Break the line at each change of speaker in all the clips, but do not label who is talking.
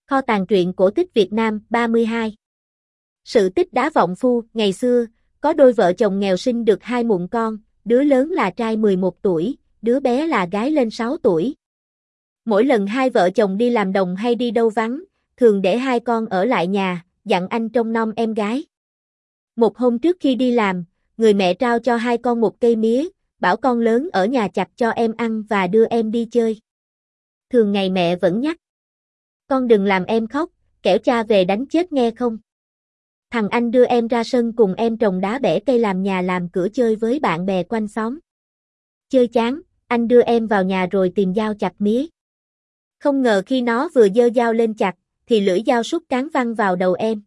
Kho tàng truyện cổ tích Việt Nam 32. Sự tích đá vọng phu. Ngày xưa, có đôi vợ chồng nghèo sinh được hai mụn con, đứa lớn là trai 11 tuổi, đứa bé là gái lên 6 tuổi. Mỗi lần hai vợ chồng đi làm đồng hay đi đâu vắng, thường để hai con ở lại nhà, dặn anh trông nom em gái. Một hôm trước khi đi làm, người mẹ trao cho hai con một cây mía, bảo con lớn ở nhà chặt cho em ăn và đưa em đi chơi. Thường ngày mẹ vẫn nhắc: con đừng làm em khóc, kẻo cha về đánh chết nghe không. Thằng anh đưa em ra sân cùng em trồng đá bẻ cây làm nhà làm cửa chơi với bạn bè quanh xóm. Chơi chán, anh đưa em vào nhà rồi tìm dao chặt mía. Không ngờ khi nó vừa giơ dao lên chặt, thì lưỡi dao sút cán văng vào đầu em.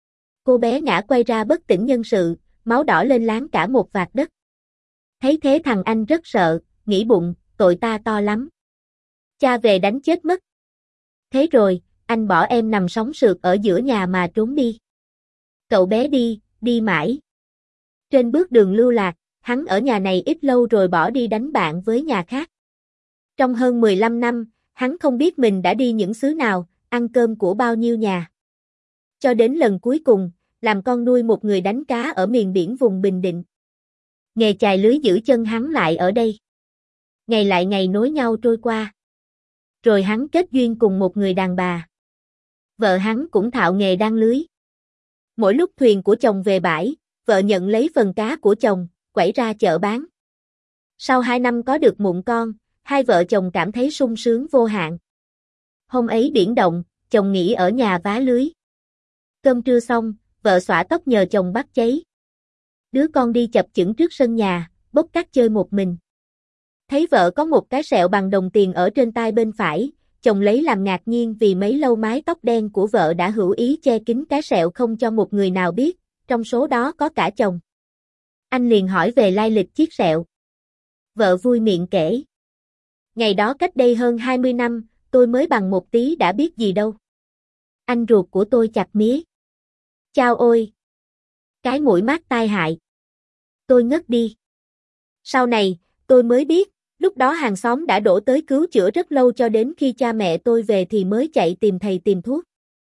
Cô bé ngã quay ra bất tỉnh nhân sự, máu đỏ lên láng cả một vạt đất. Thấy thế thằng anh rất sợ, nghĩ bụng, tội ta to lắm. Cha về đánh chết mất. Thế rồi, anh bỏ em nằm sóng sượt ở giữa nhà mà trốn đi. Cậu bé đi mãi. Trên bước đường lưu lạc, hắn ở nhà này ít lâu rồi bỏ đi đánh bạn với nhà khác. Trong hơn 15 năm, hắn không biết mình đã đi những xứ nào, ăn cơm của bao nhiêu nhà. Cho đến lần cuối cùng, làm con nuôi một người đánh cá ở miền biển vùng Bình Định. Nghề chài lưới giữ chân hắn lại ở đây. Ngày lại ngày nối nhau trôi qua. Rồi hắn kết duyên cùng một người đàn bà. Vợ hắn cũng thạo nghề đan lưới. Mỗi lúc thuyền của chồng về bãi, vợ nhận lấy phần cá của chồng, quẩy ra chợ bán. Sau 2 năm có được mụn con, hai vợ chồng cảm thấy sung sướng vô hạn. Hôm ấy biển động, chồng nghỉ ở nhà vá lưới. Cơm trưa xong, vợ xõa tóc nhờ chồng bắt cháy. Đứa con đi chập chững trước sân nhà, bốc cát chơi một mình. Thấy vợ có một cái sẹo bằng đồng tiền ở trên tai bên phải, chồng lấy làm ngạc nhiên vì mấy lâu mái tóc đen của vợ đã hữu ý che kín cái sẹo không cho một người nào biết, trong số đó có cả chồng. Anh liền hỏi về lai lịch chiếc sẹo. Vợ vui miệng kể: ngày đó cách đây hơn 20 năm, tôi mới bằng một tí đã biết gì đâu. Anh ruột của tôi chặt mía. Chao ôi! Cái mũi mát tai hại. Tôi ngất đi. Sau này, tôi mới biết, lúc đó hàng xóm đã đổ tới cứu chữa rất lâu cho đến khi cha mẹ tôi về thì mới chạy tìm thầy tìm thuốc.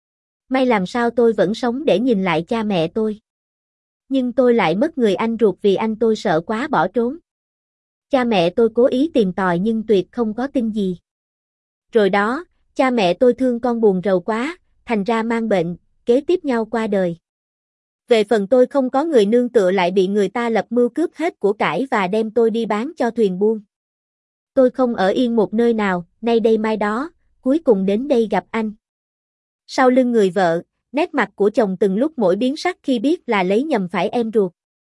May làm sao tôi vẫn sống để nhìn lại cha mẹ tôi. Nhưng tôi lại mất người anh ruột vì anh tôi sợ quá bỏ trốn. Cha mẹ tôi cố ý tìm tòi nhưng tuyệt không có tin gì. Rồi đó, cha mẹ tôi thương con buồn rầu quá, thành ra mang bệnh, kế tiếp nhau qua đời. Về phần tôi không có người nương tựa lại bị người ta lập mưu cướp hết của cải và đem tôi đi bán cho thuyền buôn. Tôi không ở yên một nơi nào, nay đây mai đó, cuối cùng đến đây gặp anh. Sau lưng người vợ, nét mặt của chồng từng lúc mỗi biến sắc khi biết là lấy nhầm phải em ruột.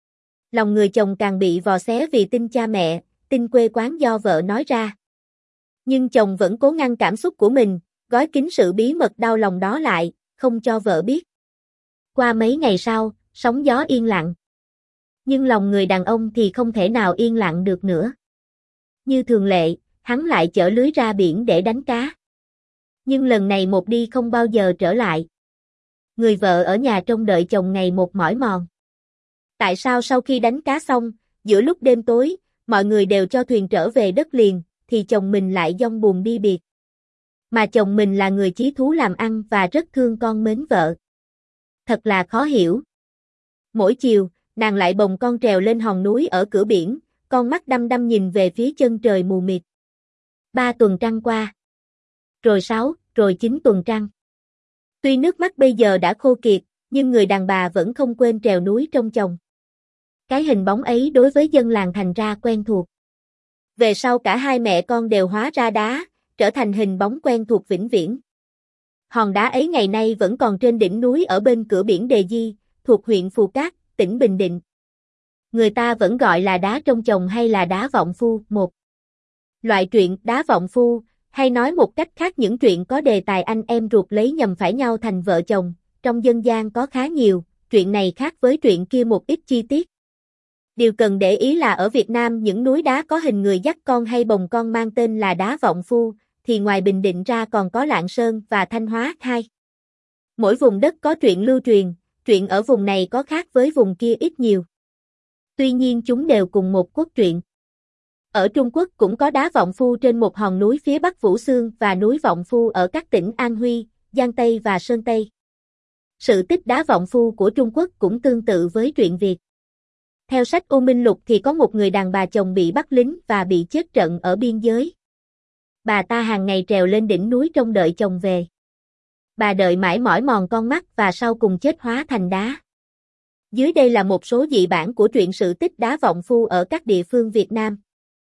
Lòng người chồng càng bị vò xé vì tin cha mẹ, tin quê quán do vợ nói ra. Nhưng chồng vẫn cố ngăn cảm xúc của mình, gói kín sự bí mật đau lòng đó lại, không cho vợ biết. Qua mấy ngày sau, sóng gió yên lặng. Nhưng lòng người đàn ông thì không thể nào yên lặng được nữa. Như thường lệ, hắn lại chở lưới ra biển để đánh cá. Nhưng lần này một đi không bao giờ trở lại. Người vợ ở nhà trông đợi chồng ngày một mỏi mòn. Tại sao sau khi đánh cá xong, giữa lúc đêm tối, mọi người đều cho thuyền trở về đất liền, thì chồng mình lại dong buồn đi biệt. Mà chồng mình là người chí thú làm ăn và rất thương con mến vợ. Thật là khó hiểu. Mỗi chiều, nàng lại bồng con trèo lên hòn núi ở cửa biển, con mắt đăm đăm nhìn về phía chân trời mù mịt. 3 tuần trăng qua. Rồi 6, rồi 9 tuần trăng. Tuy nước mắt bây giờ đã khô kiệt, nhưng người đàn bà vẫn không quên trèo núi trông chồng. Cái hình bóng ấy đối với dân làng thành ra quen thuộc. Về sau cả hai mẹ con đều hóa ra đá, trở thành hình bóng quen thuộc vĩnh viễn. Hòn đá ấy ngày nay vẫn còn trên đỉnh núi ở bên cửa biển Đề Di, thuộc huyện Phù Cát, tỉnh Bình Định. Người ta vẫn gọi là đá trông chồng hay là đá vọng phu. Một loại truyện đá vọng phu, hay nói một cách khác những truyện có đề tài anh em ruột lấy nhầm phải nhau thành vợ chồng, trong dân gian có khá nhiều, truyện này khác với truyện kia một ít chi tiết. Điều cần để ý là ở Việt Nam những núi đá có hình người dắt con hay bồng con mang tên là đá vọng phu, thì ngoài Bình Định ra còn có Lạng Sơn và Thanh Hóa. 2. Mỗi vùng đất có truyện lưu truyền, truyện ở vùng này có khác với vùng kia ít nhiều. Tuy nhiên chúng đều cùng một cốt truyện. Ở Trung Quốc cũng có đá vọng phu trên một hòn núi phía bắc Vũ Xương và núi Vọng Phu ở các tỉnh An Huy, Giang Tây và Sơn Tây. Sự tích đá vọng phu của Trung Quốc cũng tương tự với truyện Việt. Theo sách U Minh Lục thì có một người đàn bà chồng bị bắt lính và bị chết trận ở biên giới. Bà ta hàng ngày trèo lên đỉnh núi trông đợi chồng về. Bà đợi mãi mỏi mòn con mắt và sau cùng chết hóa thành đá. Dưới đây là một số dị bản của truyện sự tích đá vọng phu ở các địa phương Việt Nam.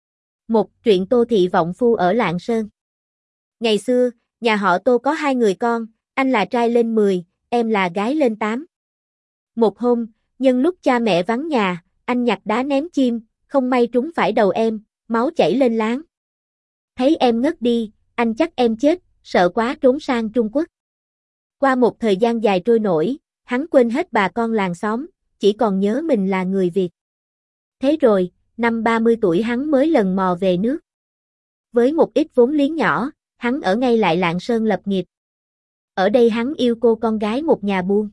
1. Truyện Tô Thị Vọng Phu ở Lạng Sơn. Ngày xưa, nhà họ Tô có 2 người con, anh là trai lên 10, em là gái lên 8. Một hôm, nhân lúc cha mẹ vắng nhà, anh nhặt đá ném chim, không may trúng phải đầu em, máu chảy lên láng. Thấy em ngất đi, anh chắc em chết, sợ quá trốn sang Trung Quốc. Qua một thời gian dài trôi nổi, hắn quên hết bà con làng xóm, chỉ còn nhớ mình là người Việt. Thế rồi, năm 30 tuổi hắn mới lần mò về nước. Với một ít vốn liếng nhỏ, hắn ở ngay lại Lạng Sơn lập nghiệp. Ở đây hắn yêu cô con gái một nhà buôn.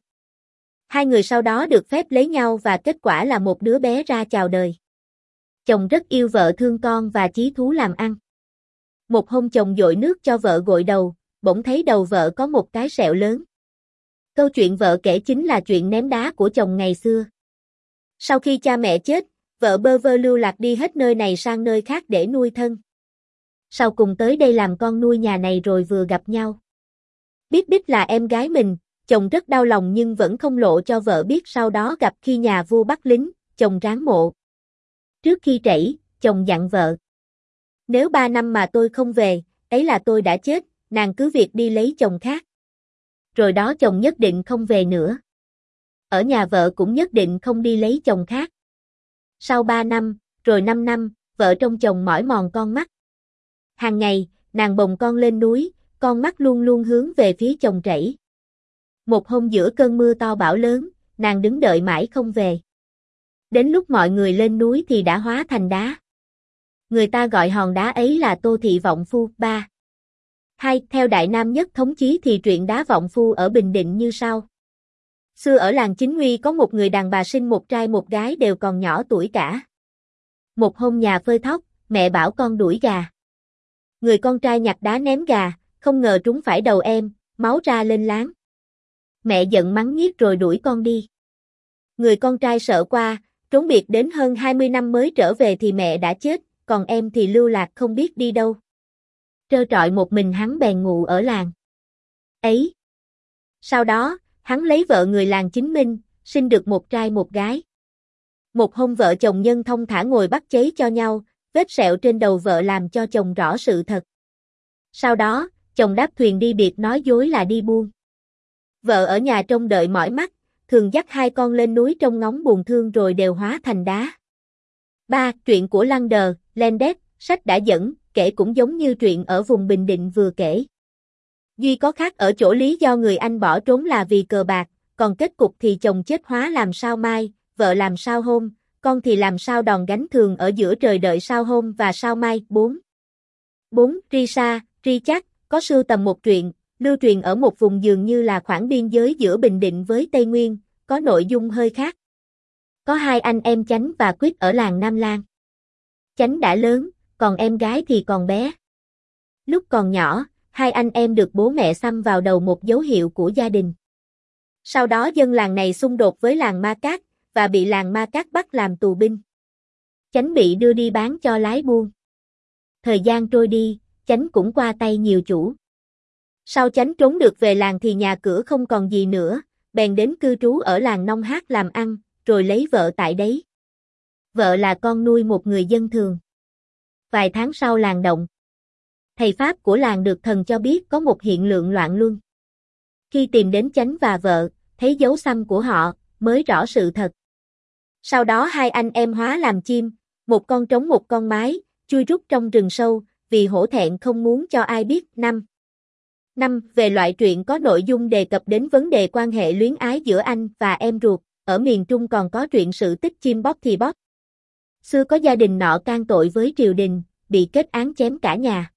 2 người sau đó được phép lấy nhau và kết quả là một đứa bé ra chào đời. Chồng rất yêu vợ thương con và chí thú làm ăn. Một hôm chồng dội nước cho vợ gội đầu, bỗng thấy đầu vợ có một cái sẹo lớn. Câu chuyện vợ kể chính là chuyện ném đá của chồng ngày xưa. Sau khi cha mẹ chết, vợ bơ vơ lưu lạc đi hết nơi này sang nơi khác để nuôi thân. Sau cùng tới đây làm con nuôi nhà này rồi vừa gặp nhau. Biết Bích là em gái mình, chồng rất đau lòng nhưng vẫn không lộ cho vợ biết, sau đó gặp khi nhà vua bắt lính, chồng ráng mộ. Trước khi trẫy, chồng dặn vợ. Nếu 3 năm mà tôi không về, ấy là tôi đã chết, nàng cứ việc đi lấy chồng khác. Rồi đó chồng nhất định không về nữa. Ở nhà vợ cũng nhất định không đi lấy chồng khác. Sau 3 năm, rồi 5 năm, vợ trông chồng mỏi mòn con mắt. Hàng ngày, nàng bồng con lên núi, con mắt luôn luôn hướng về phía chồng trẫy. Một hôm giữa cơn mưa to bão lớn, nàng đứng đợi mãi không về. Đến lúc mọi người lên núi thì đã hóa thành đá. Người ta gọi hòn đá ấy là Tô Thị Vọng Phu. 3. 2. Theo Đại Nam Nhất Thống Chí thì truyện đá vọng phu ở Bình Định như sau. Xưa ở làng Chính Nguy có một người đàn bà sinh một trai một gái đều còn nhỏ tuổi cả. Một hôm nhà phơi thóc, mẹ bảo con đuổi gà. Người con trai nhặt đá ném gà, không ngờ trúng phải đầu em, máu ra lên láng. Mẹ giận mắng nhiếc rồi đuổi con đi. Người con trai sợ quá, trốn biệt đến hơn 20 năm mới trở về thì mẹ đã chết, còn em thì lưu lạc không biết đi đâu. Trơ trọi một mình hắn bèn ngụ ở làng ấy. Sau đó, hắn lấy vợ người làng Chính Minh, sinh được một trai một gái. Một hôm vợ chồng nhân thông thả ngồi bắt cháy cho nhau, vết sẹo trên đầu vợ làm cho chồng rõ sự thật. Sau đó, chồng đáp thuyền đi biệt nói dối là đi buôn. Vợ ở nhà trông đợi mỏi mắt, thường dắt 2 con lên núi trông ngóng buồn thương rồi đều hóa thành đá. 3. Truyện của Lăng Đờ, Lendet, sách đã dẫn, kể cũng giống như truyện ở vùng Bình Định vừa kể. Duy có khác ở chỗ lý do người anh bỏ trốn là vì cờ bạc, còn kết cục thì chồng chết hóa làm sao mai, vợ làm sao hôm, con thì làm sao đòn gánh thường ở giữa trời đợi sao hôm và sao mai. 4. 4. Risa, Richard, có sưu tầm một truyện, lưu truyền ở một vùng dường như là khoảng biên giới giữa Bình Định với Tây Nguyên, có nội dung hơi khác. Có 2 anh em Chánh và Quyết ở làng Nam Lan. Chánh đã lớn, còn em gái thì còn bé. Lúc còn nhỏ, 2 anh em được bố mẹ xăm vào đầu một dấu hiệu của gia đình. Sau đó dân làng này xung đột với làng Ma Cát, và bị làng Ma Cát bắt làm tù binh. Chánh bị đưa đi bán cho lái buôn. Thời gian trôi đi, Chánh cũng qua tay nhiều chủ. Sau Chánh trốn được về làng thì nhà cửa không còn gì nữa, bèn đến cư trú ở làng Nông Hát làm ăn, rồi lấy vợ tại đấy. Vợ là con nuôi một người dân thường. Vài tháng sau làng động. Thầy Pháp của làng được thần cho biết có một hiện tượng loạn luân. Khi tìm đến Chánh và vợ, thấy dấu xăm của họ, mới rõ sự thật. Sau đó 2 anh em hóa làm chim, một con trống một con mái, chui rút trong rừng sâu, vì hổ thẹn không muốn cho ai biết. 5. Về loại truyện có nội dung đề cập đến vấn đề quan hệ luyến ái giữa anh và em ruột, ở miền Trung còn có truyện sự tích chim bóp thì bóp. Xưa có gia đình nọ can tội với triều đình, bị kết án chém cả nhà.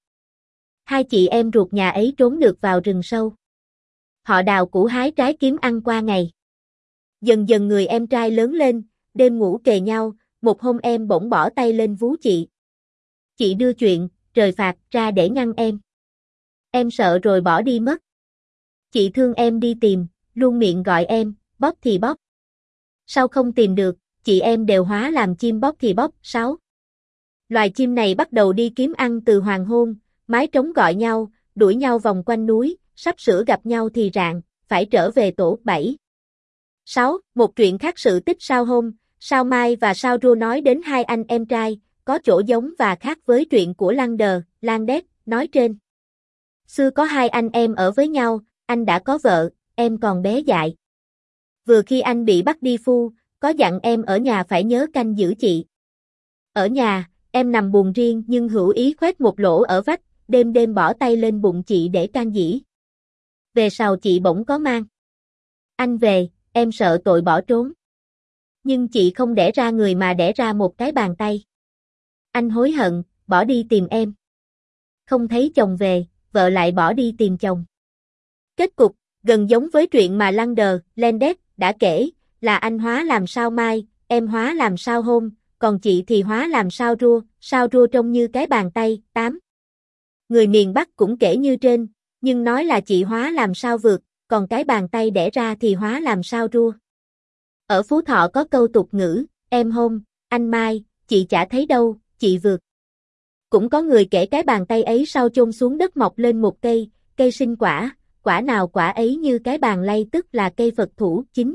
2 chị em ruột nhà ấy trốn được vào rừng sâu. Họ đào củ hái trái kiếm ăn qua ngày. Dần dần người em trai lớn lên, đêm ngủ kề nhau, một hôm em bỗng bỏ tay lên vú chị. Chị đưa chuyện, trời phạt ra để ngăn em. Em sợ rồi bỏ đi mất. Chị thương em đi tìm, luôn miệng gọi em, bóp thì bóp. Sao không tìm được, chị em đều hóa làm chim bóp thì bóp. 6. Loài chim này bắt đầu đi kiếm ăn từ hoàng hôn, mái trống gọi nhau, đuổi nhau vòng quanh núi, sắp sửa gặp nhau thì rạng, phải trở về tổ. 7. 6. Một truyện khác. Sự tích sao hôm, sao mai và sao rua nói đến hai anh em trai, có chỗ giống và khác với truyện của Landed nói trên. Xưa có hai anh em ở với nhau, anh đã có vợ, em còn bé dại. Vừa khi anh bị bắt đi phu, có dặn em ở nhà phải nhớ canh giữ chị. Ở nhà, em nằm buồn riêng nhưng hữu ý khoét một lỗ ở vách, đêm đêm bỏ tay lên bụng chị để can dĩ. Về sau chị bỗng có mang. Anh về, em sợ tội bỏ trốn. Nhưng chị không đẻ ra người mà đẻ ra một cái bàn tay. Anh hối hận, bỏ đi tìm em. Không thấy chồng về, vợ lại bỏ đi tìm chồng. Kết cục, gần giống với truyện mà Landed đã kể, là anh hóa làm sao mai, em hóa làm sao hôm, còn chị thì hóa làm sao rua trông như cái bàn tay. 8. Người miền Bắc cũng kể như trên, nhưng nói là chị hóa làm sao vượt, còn cái bàn tay đẻ ra thì hóa làm sao rua. Ở Phú Thọ có câu tục ngữ, em hôm, anh mai, chị chả thấy đâu, chị vượt. Cũng có người kể cái bàn tay ấy sau chôn xuống đất mọc lên một cây sinh quả, quả nào quả ấy như cái bàn lay tức là cây Phật thủ. 9.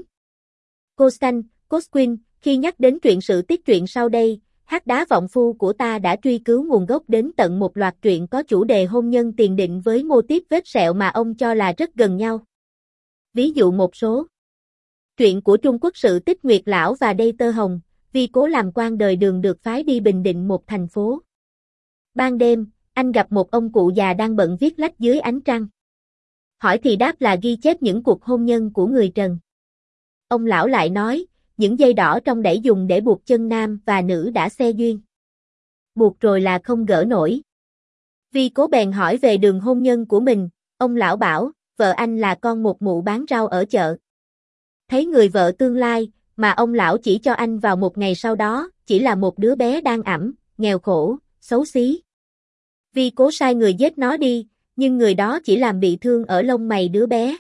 Cosquin, khi nhắc đến truyện sự tích truyện sau đây, Hắc Đá Vọng Phu của ta đã truy cứu nguồn gốc đến tận một loạt truyện có chủ đề hôn nhân tiền định với mô típ vết sẹo mà ông cho là rất gần nhau. Ví dụ một số truyện của Trung Quốc. Sự tích Nguyệt Lão và Đây Tơ Hồng, vì cố làm quan đời Đường được phái đi bình định một thành phố. Ban đêm, anh gặp một ông cụ già đang bận viết lách dưới ánh trăng. Hỏi thì đáp là ghi chép những cuộc hôn nhân của người Trần. Ông lão lại nói, những dây đỏ trong đẩy dùng để buộc chân nam và nữ đã xe duyên. Buộc rồi là không gỡ nổi. Vì cố bèn hỏi về đường hôn nhân của mình, ông lão bảo, vợ anh là con một mụ bán rau ở chợ. Thấy người vợ tương lai, mà ông lão chỉ cho anh vào một ngày sau đó, chỉ là một đứa bé đang ẵm, nghèo khổ, xấu xí. Vì cố sai người giết nó đi, nhưng người đó chỉ làm bị thương ở lông mày đứa bé.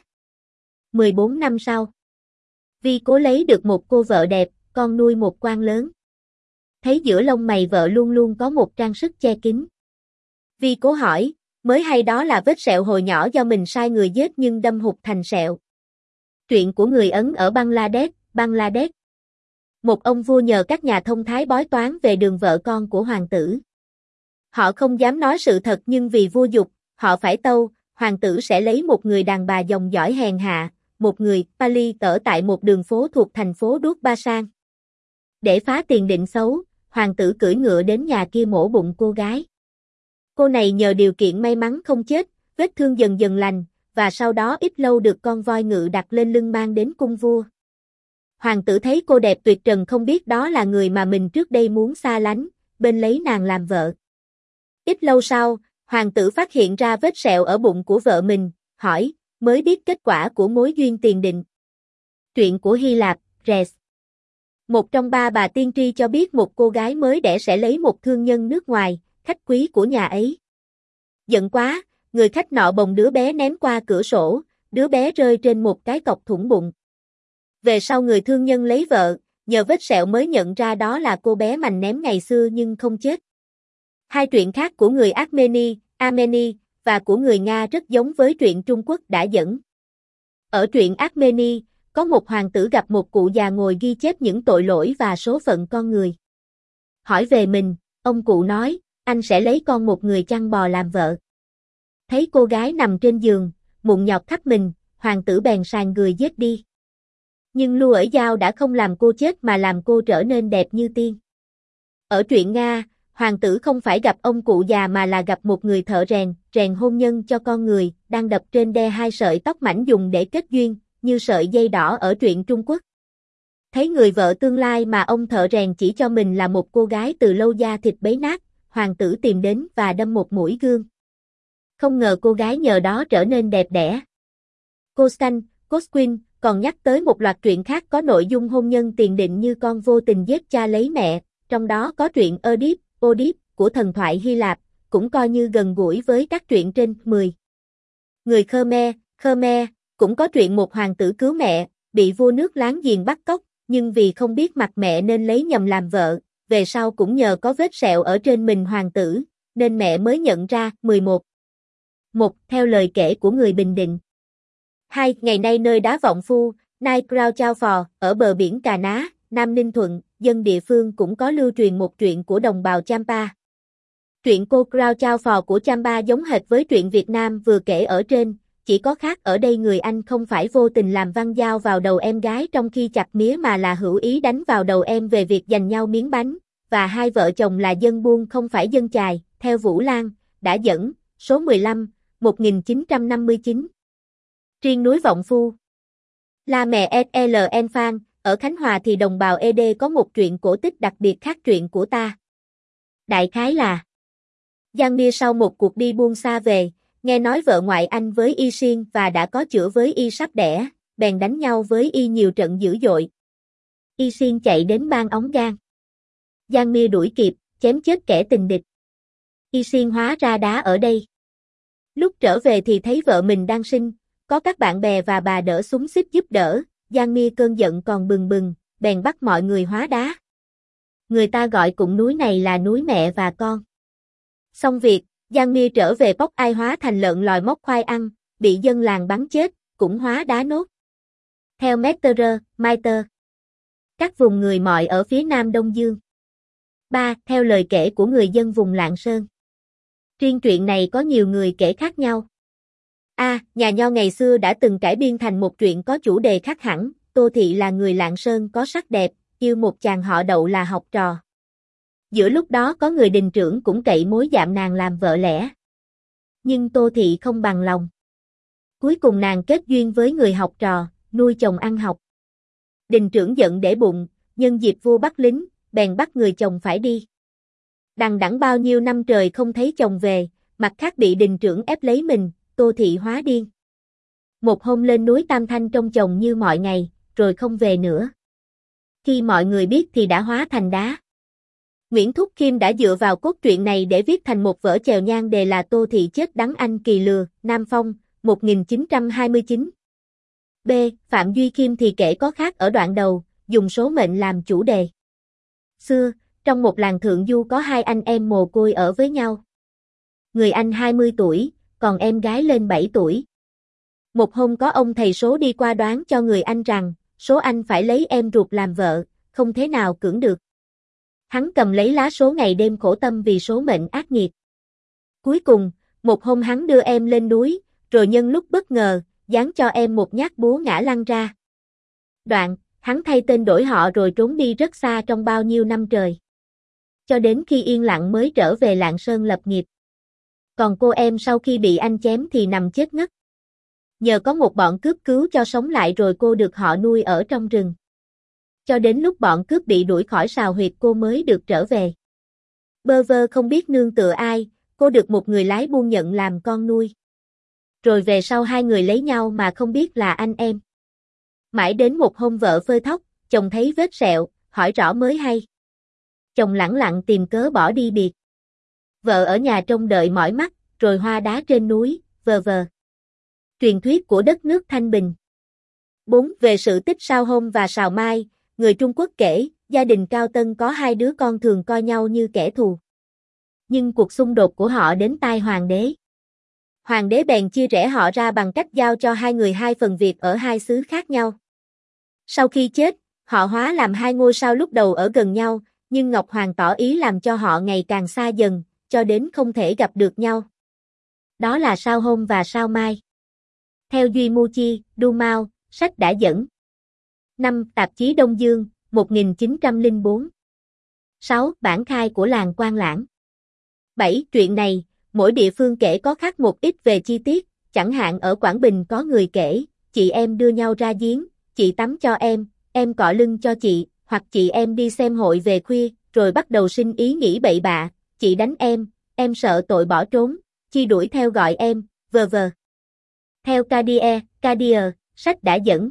14 năm sau, Vi cố lấy được một cô vợ đẹp, con nuôi một quan lớn. Thấy giữa lông mày vợ luôn luôn có một trang sức che kín. Vi cố hỏi, mới hay đó là vết sẹo hồi nhỏ do mình sai người giết nhưng đâm hụt thành sẹo. Truyện của người Ấn ở Bangladesh. Một ông vua nhờ các nhà thông thái bói toán về đường vợ con của hoàng tử. Họ không dám nói sự thật nhưng vì vua giục, họ phải tâu, hoàng tử sẽ lấy một người đàn bà dòng dõi hèn hạ, một người Pali ở tại một đường phố thuộc thành phố Đuốc Ba Sang. Để phá tiền định xấu, hoàng tử cưỡi ngựa đến nhà kia mổ bụng cô gái. Cô này nhờ điều kiện may mắn không chết, vết thương dần dần lành, và sau đó ít lâu được con voi ngự đặt lên lưng mang đến cung vua. Hoàng tử thấy cô đẹp tuyệt trần không biết đó là người mà mình trước đây muốn xa lánh, bên lấy nàng làm vợ. Ít lâu sau, hoàng tử phát hiện ra vết sẹo ở bụng của vợ mình, hỏi, mới biết kết quả của mối duyên tiền định. Truyện của Hy Lạp, Res. Một trong ba bà tiên tri cho biết một cô gái mới đẻ sẽ lấy một thương nhân nước ngoài, khách quý của nhà ấy. Giận quá, người khách nọ bồng đứa bé ném qua cửa sổ, đứa bé rơi trên một cái cọc thủng bụng. Về sau người thương nhân lấy vợ, nhờ vết sẹo mới nhận ra đó là cô bé mành ném ngày xưa nhưng không chết. Hai truyện khác của người Armeni và của người Nga rất giống với truyện Trung Quốc đã dẫn. Ở truyện Armeni, có một hoàng tử gặp một cụ già ngồi ghi chép những tội lỗi và số phận con người. Hỏi về mình, ông cụ nói, anh sẽ lấy con một người chăn bò làm vợ. Thấy cô gái nằm trên giường, mụn nhọt khắp mình, hoàng tử bèn sàn người giết đi. Nhưng lưu ở dao đã không làm cô chết mà làm cô trở nên đẹp như tiên. Ở truyện Nga, hoàng tử không phải gặp ông cụ già mà là gặp một người thợ rèn hôn nhân cho con người, đang đập trên đe hai sợi tóc mảnh dùng để kết duyên, như sợi dây đỏ ở truyện Trung Quốc. Thấy người vợ tương lai mà ông thợ rèn chỉ cho mình là một cô gái từ lâu da thịt bấy nát, hoàng tử tìm đến và đâm một mũi gương. Không ngờ cô gái nhờ đó trở nên đẹp đẽ. Cosquin còn nhắc tới một loạt truyện khác có nội dung hôn nhân tiền định như con vô tình giết cha lấy mẹ, trong đó có truyện Oedip của thần thoại Hy Lạp, cũng coi như gần gũi với các truyện trên. 10. Người Khmer, Cũng có truyện một hoàng tử cứu mẹ, bị vua nước láng giềng bắt cóc, nhưng vì không biết mặt mẹ nên lấy nhầm làm vợ, về sau cũng nhờ có vết sẹo ở trên mình hoàng tử, nên mẹ mới nhận ra. 11. Theo lời kể của người Bình Định. 2. Ngày nay nơi đá Vọng Phu, nay Krao Chao Phò, ở bờ biển Cà Ná, Nam Ninh Thuận, dân địa phương cũng có lưu truyền một truyện của đồng bào Champa. Truyện cô Krao Chao Phò của Champa giống hệt với truyện Việt Nam vừa kể ở trên, chỉ có khác ở đây người anh không phải vô tình làm văng dao vào đầu em gái trong khi chặt mía mà là hữu ý đánh vào đầu em về việc giành nhau miếng bánh, và hai vợ chồng là dân buôn không phải dân chài, theo Vũ Lan, đã dẫn, số 15, 1959. Riêng núi Vọng Phu, La Mẹ SLN Phan, ở Khánh Hòa thì đồng bào ED có một truyện cổ tích đặc biệt khác truyện của ta. Đại khái là Giang Nia sau một cuộc đi buôn xa về, nghe nói vợ ngoại anh với Y Siên và đã có chữa với Y sắp đẻ, bèn đánh nhau với Y nhiều trận dữ dội. Y Siên chạy đến bang ống gan. Giang Nia đuổi kịp, chém chết kẻ tình địch. Y Siên hóa ra đá ở đây. Lúc trở về thì thấy vợ mình đang sinh, có các bạn bè và bà đỡ xúm xít giúp đỡ, Giang Nia cơn giận còn bừng bừng, bèn bắt mọi người hóa đá. Người ta gọi cụm núi này là núi mẹ và con. Xong việc, Giang Nia trở về Póc Ai hóa thành lợn lòi móc khoai ăn, bị dân làng bắn chết, cũng hóa đá nốt. Theo Metterer, Maiter. Các vùng người Mọi ở phía nam Đông Dương. 3. Theo lời kể của người dân vùng Lạng Sơn. Riêng truyện này có nhiều người kể khác nhau. Nhà Nho ngày xưa đã từng cải biên thành một truyện có chủ đề khác hẳn. Tô Thị là người Lạng Sơn có sắc đẹp, yêu một chàng họ Đậu là học trò. Giữa lúc đó có người đình trưởng cũng cậy mối dạm nàng làm vợ lẽ. Nhưng Tô Thị không bằng lòng. Cuối cùng nàng kết duyên với người học trò, nuôi chồng ăn học. Đình trưởng giận để bụng, nhân dịp vua bắt lính, bèn bắt người chồng phải đi. Đằng đẵng bao nhiêu năm trời không thấy chồng về, mặt khác bị đình trưởng ép lấy mình, Tô Thị hóa điên. Một hôm lên núi Tam Thanh trông chồng như mọi ngày, rồi không về nữa. Khi mọi người biết thì đã hóa thành đá. Nguyễn Thúc Khiêm đã dựa vào cốt truyện này để viết thành một vở chèo nhan đề là Tô Thị chết đắng anh kỳ lừa, Nam Phong, 1929. B. Phạm Duy Khiêm thì kể có khác ở đoạn đầu, dùng số mệnh làm chủ đề. Xưa, trong một làng thượng du có hai anh em mồ côi ở với nhau. Người anh 20 tuổi, còn em gái lên 7 tuổi. Một hôm có ông thầy số đi qua đoán cho người anh rằng, số anh phải lấy em ruột làm vợ, không thế nào cưỡng được. Hắn cầm lấy lá số ngày đêm khổ tâm vì số mệnh ác nghiệt. Cuối cùng, một hôm hắn đưa em lên núi, rồi nhân lúc bất ngờ, giáng cho em một nhát búa ngã lăn ra. Đoạn, hắn thay tên đổi họ rồi trốn đi rất xa trong bao nhiêu năm trời. Cho đến khi yên lặng mới trở về Lạng Sơn lập nghiệp. Còn cô em sau khi bị anh chém thì nằm chết ngất. Nhờ có một bọn cướp cứu cho sống lại rồi cô được họ nuôi ở trong rừng. Cho đến lúc bọn cướp bị đuổi khỏi sào huyệt cô mới được trở về. Bơ vơ không biết nương tựa ai, cô được một người lái buôn nhận làm con nuôi. Rồi về sau hai người lấy nhau mà không biết là anh em. Mãi đến một hôm vợ phơi thóc, chồng thấy vết sẹo, hỏi rõ mới hay. Chồng lẳng lặng tìm cớ bỏ đi biệt. Vợ ở nhà trông đợi mỏi mắt, rồi hoa đá trên núi, vờ vờ. Truyền thuyết của đất nước Thanh Bình. 4. Về sự tích Sao Hôm và Sào Mai, người Trung Quốc kể, gia đình Cao Tân có hai đứa con thường coi nhau như kẻ thù. Nhưng cuộc xung đột của họ đến tai hoàng đế. Hoàng đế bèn chia rẽ họ ra bằng cách giao cho hai người hai phần việc ở hai xứ khác nhau. Sau khi chết, họ hóa làm hai ngôi sao lúc đầu ở gần nhau, nhưng Ngọc Hoàng tỏ ý làm cho họ ngày càng xa dần, cho đến không thể gặp được nhau. Đó là Sao Hôm và Sao Mai. Theo Duy Mu Chi, Du Mao, sách đã dẫn. 5. Tạp chí Đông Dương, 1904. 6. Bản khai của làng Quan Lãng. 7. Truyện này, mỗi địa phương kể có khác một ít về chi tiết, chẳng hạn ở Quảng Bình có người kể, chị em đưa nhau ra giếng, chị tắm cho em cọ lưng cho chị, hoặc chị em đi xem hội về khuya, rồi bắt đầu sinh ý nghĩ bậy bạ, chị đánh em sợ tội bỏ trốn, chi đuổi theo gọi em, vờ vờ. Theo Cadier, sách đã dẫn.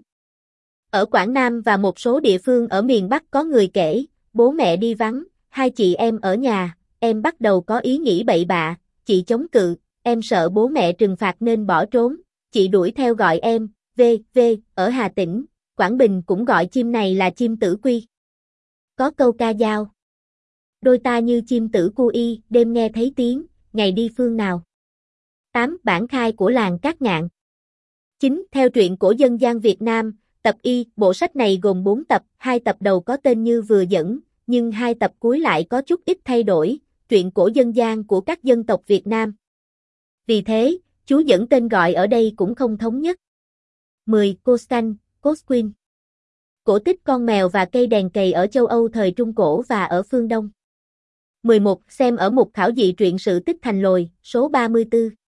Ở Quảng Nam và một số địa phương ở miền Bắc có người kể, bố mẹ đi vắng, hai chị em ở nhà, em bắt đầu có ý nghĩ bậy bạ, chị chống cự, em sợ bố mẹ trừng phạt nên bỏ trốn, chị đuổi theo gọi v. Ở Hà Tĩnh, Quảng Bình cũng gọi chim này là chim tử quy. Có câu ca dao. Đôi ta như chim tử cu y, đêm nghe thấy tiếng, ngày đi phương nào. 8. Bản khai của làng Cát Ngạn. 9. Theo truyện cổ dân gian Việt Nam, tập Y, bộ sách này gồm 4 tập, 2 tập đầu có tên như vừa dẫn, nhưng 2 tập cuối lại có chút ít thay đổi, truyện cổ dân gian của các dân tộc Việt Nam. Vì thế, chú dẫn tên gọi ở đây cũng không thống nhất. 10. Costan, Cosquin. Cổ tích con mèo và cây đèn cầy ở châu Âu thời Trung Cổ và ở phương Đông. 11. Xem ở mục khảo dị truyện sự tích Thành Lồi, số 34.